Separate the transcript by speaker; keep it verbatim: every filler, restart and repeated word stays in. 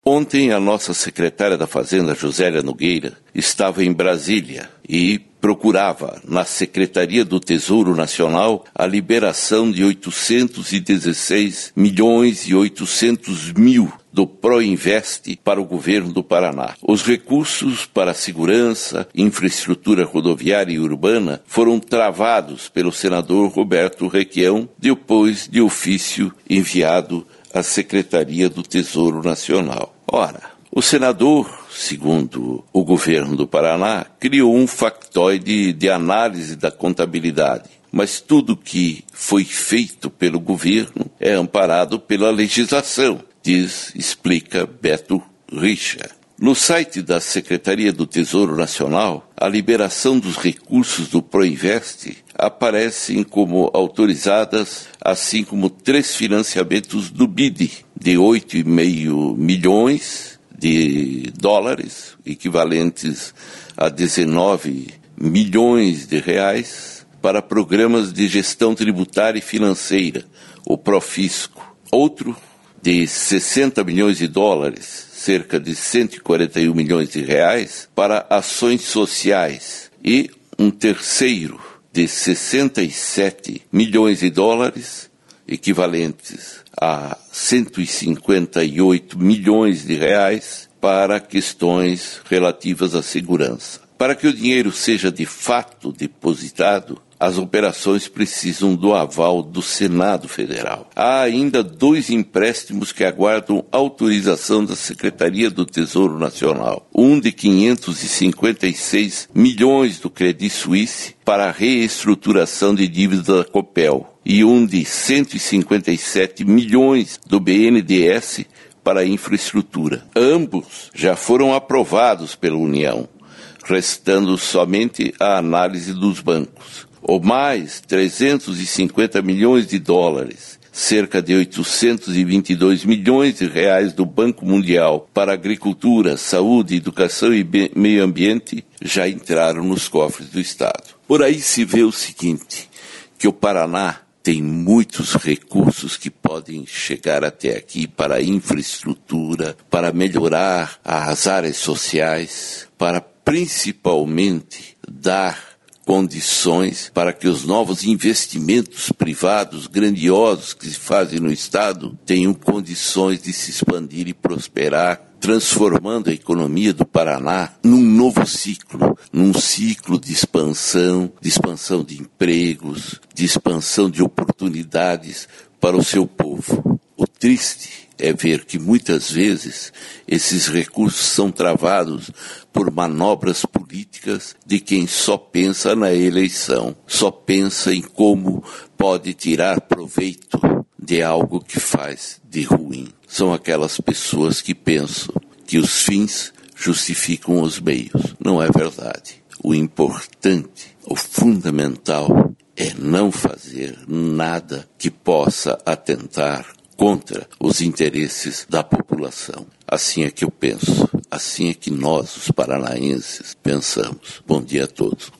Speaker 1: Ontem a nossa secretária da Fazenda, Josélia Nogueira, estava em Brasília e procurava na Secretaria do Tesouro Nacional a liberação de oitocentos e dezesseis milhões e oitocentos mil do Proinvest para o governo do Paraná. Os recursos para a segurança, infraestrutura rodoviária e urbana foram travados pelo senador Roberto Requião, depois de ofício enviado à Secretaria do Tesouro Nacional. Ora, o senador, segundo o governo do Paraná, criou um factoide de análise da contabilidade. Mas tudo que foi feito pelo governo é amparado pela legislação, diz, explica Beto Richa. No site da Secretaria do Tesouro Nacional, a liberação dos recursos do Proinvest aparecem como autorizadas, assim como três financiamentos do B I D, de oito vírgula cinco milhões de dólares, equivalentes a dezenove milhões de reais, para programas de gestão tributária e financeira, o Profisco. Outro de sessenta milhões de dólares, cerca de cento e quarenta e um milhões de reais, para ações sociais. E um terceiro de sessenta e sete milhões de dólares, equivalentes a cento e cinquenta e oito milhões de reais, para questões relativas à segurança. Para que o dinheiro seja de fato depositado, as operações precisam do aval do Senado Federal. Há ainda dois empréstimos que aguardam autorização da Secretaria do Tesouro Nacional. Um de quinhentos e cinquenta e seis milhões do Credit Suisse para a reestruturação de dívidas da Copel e um de cento e cinquenta e sete milhões do B N D E S para a infraestrutura. Ambos já foram aprovados pela União, restando somente a análise dos bancos. Ou mais trezentos e cinquenta milhões de dólares, cerca de oitocentos e vinte e dois milhões de reais do Banco Mundial para agricultura, saúde, educação e meio ambiente já entraram nos cofres do Estado. Por aí se vê o seguinte, que o Paraná tem muitos recursos que podem chegar até aqui para a infraestrutura, para melhorar as áreas sociais, para principalmente dar condições para que os novos investimentos privados grandiosos que se fazem no Estado tenham condições de se expandir e prosperar, transformando a economia do Paraná num novo ciclo, num ciclo de expansão, de expansão de empregos, de expansão de oportunidades para o seu povo. O triste é ver que muitas vezes esses recursos são travados por manobras políticas de quem só pensa na eleição, só pensa em como pode tirar proveito de algo que faz de ruim. São aquelas pessoas que pensam que os fins justificam os meios. Não é verdade. O importante, o fundamental, é não fazer nada que possa atentar contra os interesses da população. Assim é que eu penso, assim é que nós, os paranaenses, pensamos. Bom dia a todos.